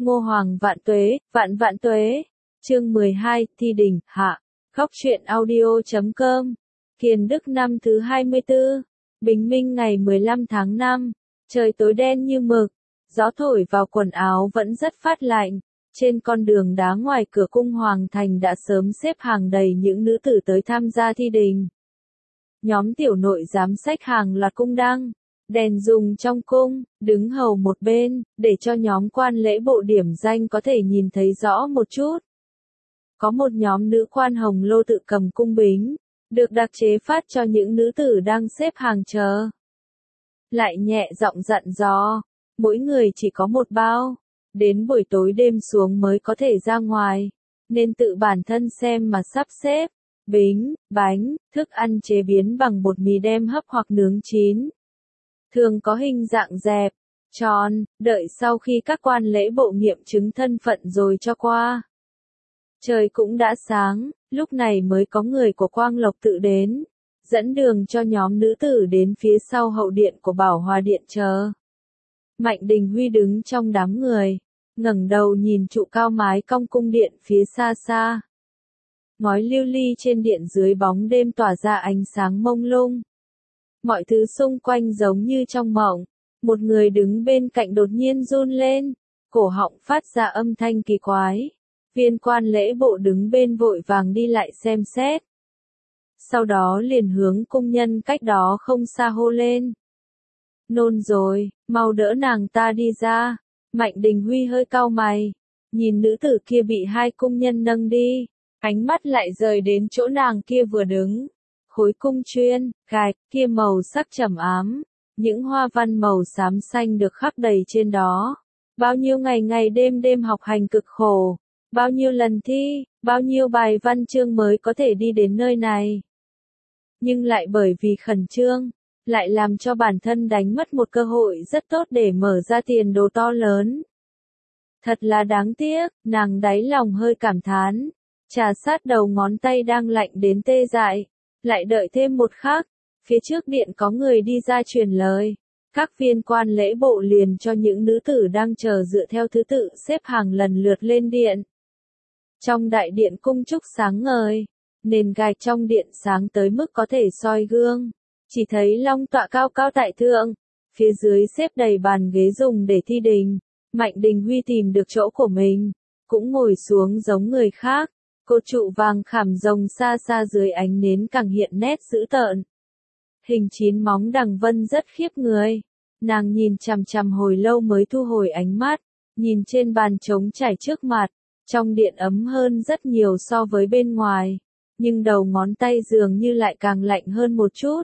Ngô Hoàng vạn vạn tuế. Chương 12, Thi Đình, hạ. Khóc chuyện audio.com. Kiền Đức năm thứ 24. Bình minh ngày 15 tháng 5. Trời tối đen như mực. Gió thổi vào quần áo vẫn rất phát lạnh. Trên con đường đá ngoài cửa cung Hoàng thành đã sớm xếp hàng đầy những nữ tử tới tham gia thi đình. Nhóm tiểu nội giám xách hàng loạt cung đăng, đèn dùng trong cung, đứng hầu một bên, để cho nhóm quan lễ bộ điểm danh có thể nhìn thấy rõ một chút. Có một nhóm nữ quan hồng lô tự cầm cung bính, được đặc chế phát cho những nữ tử đang xếp hàng chờ. Lại nhẹ giọng dặn dò, mỗi người chỉ có một bao, đến buổi tối đêm xuống mới có thể ra ngoài, nên tự bản thân xem mà sắp xếp. Bính, bánh, thức ăn chế biến bằng bột mì đem hấp hoặc nướng chín. Thường có hình dạng dẹp, tròn, đợi sau khi các quan lễ bộ nghiệm chứng thân phận rồi cho qua. Trời cũng đã sáng, lúc này mới có người của Quang Lộc tự đến, dẫn đường cho nhóm nữ tử đến phía sau hậu điện của Bảo Hòa điện chờ. Mạnh Đình Huy đứng trong đám người, ngẩng đầu nhìn trụ cao mái cong cung điện phía xa xa. Ngói lưu ly trên điện dưới bóng đêm tỏa ra ánh sáng mông lung. Mọi thứ xung quanh giống như trong mộng. Một người đứng bên cạnh đột nhiên run lên, cổ họng phát ra âm thanh kỳ quái. Viên quan lễ bộ đứng bên vội vàng đi lại xem xét. Sau đó liền hướng cung nhân cách đó không xa hô lên. Nôn rồi, mau đỡ nàng ta đi ra. Mạnh Đình Huy hơi cau mày, nhìn nữ tử kia bị hai cung nhân nâng đi. Ánh mắt lại rời đến chỗ nàng kia vừa đứng. Khối cung chuyên, gạch, kia màu sắc trầm ám. Những hoa văn màu xám xanh được khắc đầy trên đó. Bao nhiêu ngày ngày đêm đêm học hành cực khổ. Bao nhiêu lần thi, bao nhiêu bài văn chương mới có thể đi đến nơi này. Nhưng lại bởi vì khẩn trương, lại làm cho bản thân đánh mất một cơ hội rất tốt để mở ra tiền đồ to lớn. Thật là đáng tiếc, nàng đáy lòng hơi cảm thán. Trà sát đầu ngón tay đang lạnh đến tê dại. Lại đợi thêm một khắc, phía trước điện có người đi ra truyền lời. Các viên quan lễ bộ liền cho những nữ tử đang chờ dựa theo thứ tự xếp hàng lần lượt lên điện. Trong đại điện cung trúc sáng ngời, nền gạch trong điện sáng tới mức có thể soi gương. Chỉ thấy long tọa cao cao tại thượng, phía dưới xếp đầy bàn ghế dùng để thi đình. Mạnh Đình Huy tìm được chỗ của mình, cũng ngồi xuống giống người khác. Cột trụ vàng khảm rồng xa xa dưới ánh nến càng hiện nét dữ tợn. Hình 9 móng đằng vân rất khiếp người. Nàng nhìn chằm chằm hồi lâu mới thu hồi ánh mắt, nhìn trên bàn trống trải trước mặt, trong điện ấm hơn rất nhiều so với bên ngoài, nhưng đầu ngón tay dường như lại càng lạnh hơn một chút.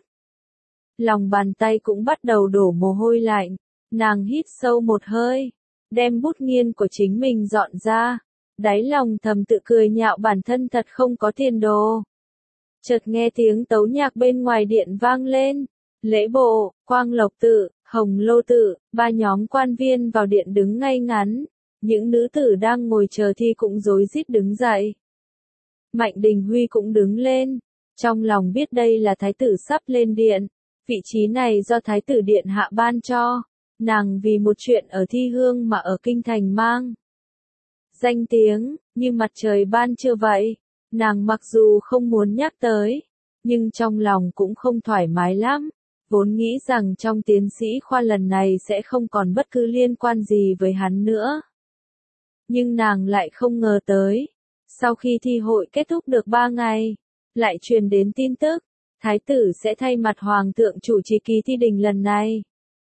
Lòng bàn tay cũng bắt đầu đổ mồ hôi lạnh, nàng hít sâu một hơi, đem bút nghiên của chính mình dọn ra. Đáy lòng thầm tự cười nhạo bản thân thật không có tiền đồ. Chợt nghe tiếng tấu nhạc bên ngoài điện vang lên. Lễ bộ, Quang Lộc tự, Hồng Lô tự, ba nhóm quan viên vào điện đứng ngay ngắn. Những nữ tử đang ngồi chờ thi cũng rối rít đứng dậy. Mạnh Đình Huy cũng đứng lên. Trong lòng biết đây là thái tử sắp lên điện. Vị trí này do thái tử điện hạ ban cho. Nàng vì một chuyện ở thi hương mà ở kinh thành mang danh tiếng, như mặt trời ban trưa vậy. Nàng mặc dù không muốn nhắc tới, nhưng trong lòng cũng không thoải mái lắm. Vốn nghĩ rằng trong tiến sĩ khoa lần này sẽ không còn bất cứ liên quan gì với hắn nữa. Nhưng nàng lại không ngờ tới. Sau khi thi hội kết thúc được 3 ngày, lại truyền đến tin tức, thái tử sẽ thay mặt hoàng thượng chủ trì kỳ thi đình lần này.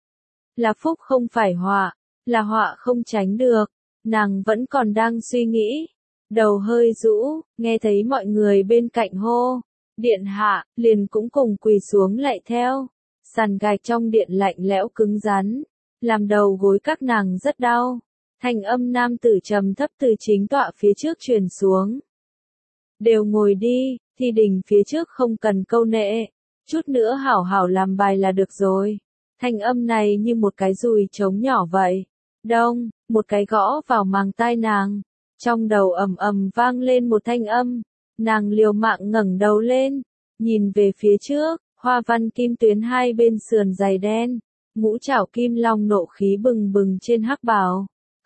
Là phúc không phải họa, là họa không tránh được. Nàng vẫn còn đang suy nghĩ, đầu hơi rũ, nghe thấy mọi người bên cạnh hô, điện hạ, liền cũng cùng quỳ xuống lại theo. Sàn gạch trong điện lạnh lẽo cứng rắn, làm đầu gối các nàng rất đau. Thanh âm nam tử trầm thấp từ chính tọa phía trước truyền xuống. Đều ngồi đi, thi đình phía trước không cần câu nệ, chút nữa hảo hảo làm bài là được rồi. Thanh âm này như một cái dùi trống nhỏ vậy. Đông, một cái gõ vào màng tai nàng. Trong đầu ầm ầm vang lên một thanh âm. Nàng liều mạng ngẩng đầu lên, nhìn về phía trước, hoa văn kim tuyến hai bên sườn dày đen, ngũ trảo kim long nộ khí bừng bừng trên hắc bào.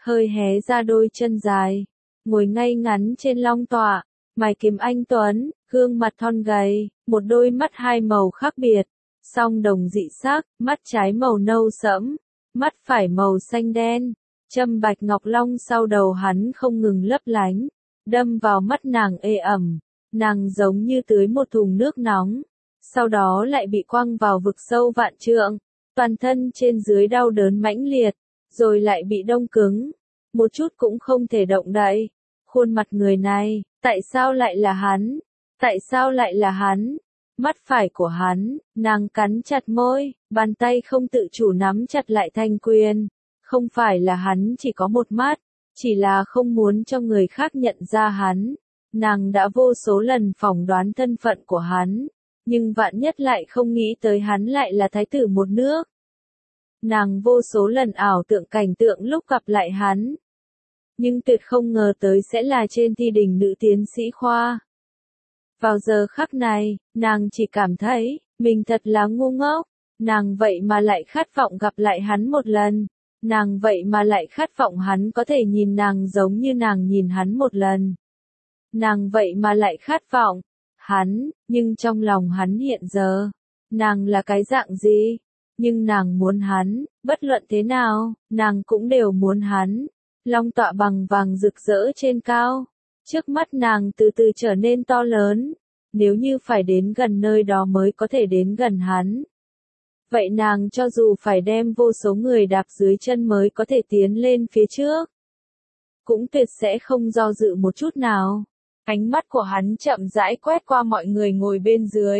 hơi hé ra đôi chân dài, ngồi ngay ngắn trên long tọa, mày kiếm anh tuấn, gương mặt thon gầy, một đôi mắt hai màu khác biệt, song đồng dị sắc, mắt trái màu nâu sẫm, mắt phải màu xanh đen, châm bạch ngọc long sau đầu hắn không ngừng lấp lánh, đâm vào mắt nàng ê ẩm, nàng giống như tưới một thùng nước nóng, sau đó lại bị quăng vào vực sâu vạn trượng, toàn thân trên dưới đau đớn mãnh liệt, rồi lại bị đông cứng, một chút cũng không thể động đậy. Khuôn mặt người này, tại sao lại là hắn? Tại sao lại là hắn? Mắt phải của hắn, nàng cắn chặt môi, bàn tay không tự chủ nắm chặt lại thành quyền. Không phải là hắn chỉ có một mắt, chỉ là không muốn cho người khác nhận ra hắn. Nàng đã vô số lần phỏng đoán thân phận của hắn, nhưng vạn nhất lại không nghĩ tới hắn lại là thái tử một nước. Nàng vô số lần ảo tưởng cảnh tượng lúc gặp lại hắn, nhưng tuyệt không ngờ tới sẽ là trên thi đình nữ tiến sĩ khoa. Vào giờ khắc này, nàng chỉ cảm thấy, mình thật là ngu ngốc, nàng vậy mà lại khát vọng gặp lại hắn một lần, nàng vậy mà lại khát vọng hắn có thể nhìn nàng giống như nàng nhìn hắn một lần. Nàng vậy mà lại khát vọng hắn, nhưng trong lòng hắn hiện giờ, nàng là cái dạng gì? Nhưng nàng muốn hắn, bất luận thế nào, nàng cũng đều muốn hắn. Long tọa bằng vàng rực rỡ trên cao, trước mắt nàng từ từ trở nên to lớn, nếu như phải đến gần nơi đó mới có thể đến gần hắn. Vậy nàng cho dù phải đem vô số người đạp dưới chân mới có thể tiến lên phía trước, cũng tuyệt sẽ không do dự một chút nào. Ánh mắt của hắn chậm rãi quét qua mọi người ngồi bên dưới.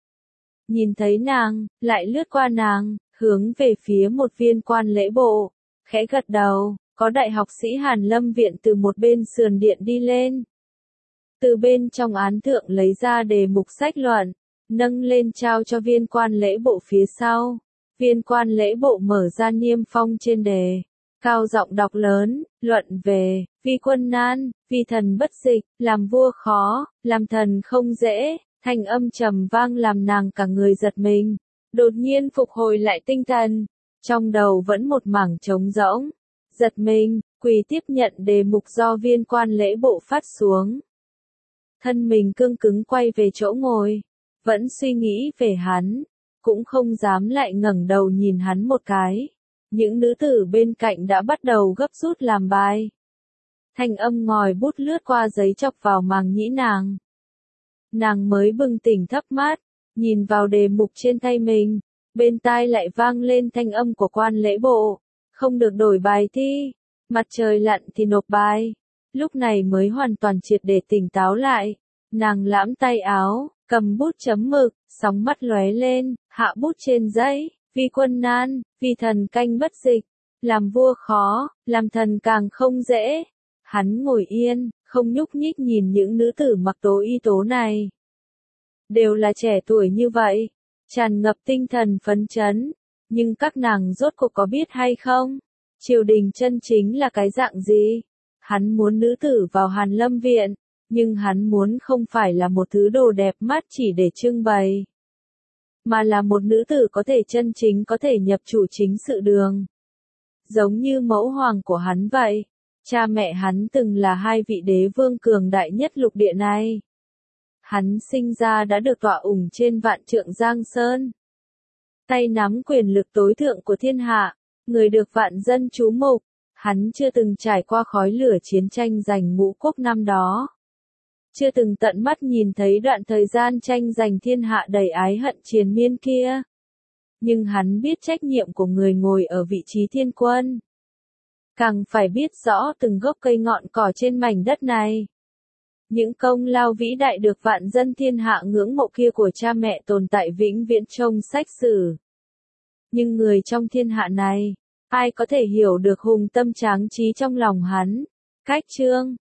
Nhìn thấy nàng, lại lướt qua nàng, hướng về phía một viên quan lễ bộ, khẽ gật đầu. Có đại học sĩ Hàn Lâm Viện từ một bên sườn điện đi lên. Từ bên trong án thượng lấy ra đề mục sách luận, nâng lên trao cho viên quan lễ bộ phía sau. Viên quan lễ bộ mở ra niêm phong trên đề, cao giọng đọc lớn, luận về, vi quân nan, vi thần bất dịch, làm vua khó, làm thần không dễ, thanh âm trầm vang làm nàng cả người giật mình. Đột nhiên phục hồi lại tinh thần, trong đầu vẫn một mảng trống rỗng. Giật mình, quỳ tiếp nhận đề mục do viên quan lễ bộ phát xuống. Thân mình cương cứng quay về chỗ ngồi, vẫn suy nghĩ về hắn, cũng không dám lại ngẩng đầu nhìn hắn một cái. Những nữ tử bên cạnh đã bắt đầu gấp rút làm bài. Thanh âm ngòi bút lướt qua giấy chọc vào màng nhĩ nàng. Nàng mới bừng tỉnh thấp mắt, nhìn vào đề mục trên tay mình, bên tai lại vang lên thanh âm của quan lễ bộ. Không được đổi bài thi, mặt trời lặn thì nộp bài. Lúc này mới hoàn toàn triệt để tỉnh táo lại. Nàng lãm tay áo, cầm bút chấm mực, sóng mắt lóe lên, hạ bút trên giấy, vi quân nan, vi thần canh bất dịch, làm vua khó, làm thần càng không dễ. Hắn ngồi yên, không nhúc nhích nhìn những nữ tử mặc tố y tố này. Đều là trẻ tuổi như vậy, tràn ngập tinh thần phấn chấn. Nhưng các nàng rốt cuộc có biết hay không? Triều đình chân chính là cái dạng gì? Hắn muốn nữ tử vào Hàn Lâm Viện, nhưng hắn muốn không phải là một thứ đồ đẹp mắt chỉ để trưng bày, mà là một nữ tử có thể chân chính có thể nhập chủ chính sự đường. Giống như mẫu hoàng của hắn vậy, cha mẹ hắn từng là hai vị đế vương cường đại nhất lục địa này. Hắn sinh ra đã được tọa ủng trên vạn trượng Giang Sơn. Tay nắm quyền lực tối thượng của thiên hạ, người được vạn dân chú mục, hắn chưa từng trải qua khói lửa chiến tranh giành ngũ quốc năm đó. Chưa từng tận mắt nhìn thấy đoạn thời gian tranh giành thiên hạ đầy ái hận triền miên kia. Nhưng hắn biết trách nhiệm của người ngồi ở vị trí thiên quân. Càng phải biết rõ từng gốc cây ngọn cỏ trên mảnh đất này. Những công lao vĩ đại được vạn dân thiên hạ ngưỡng mộ kia của cha mẹ tồn tại vĩnh viễn trong sách sử. Nhưng người trong thiên hạ này, ai có thể hiểu được hùng tâm tráng trí trong lòng hắn? Cách chương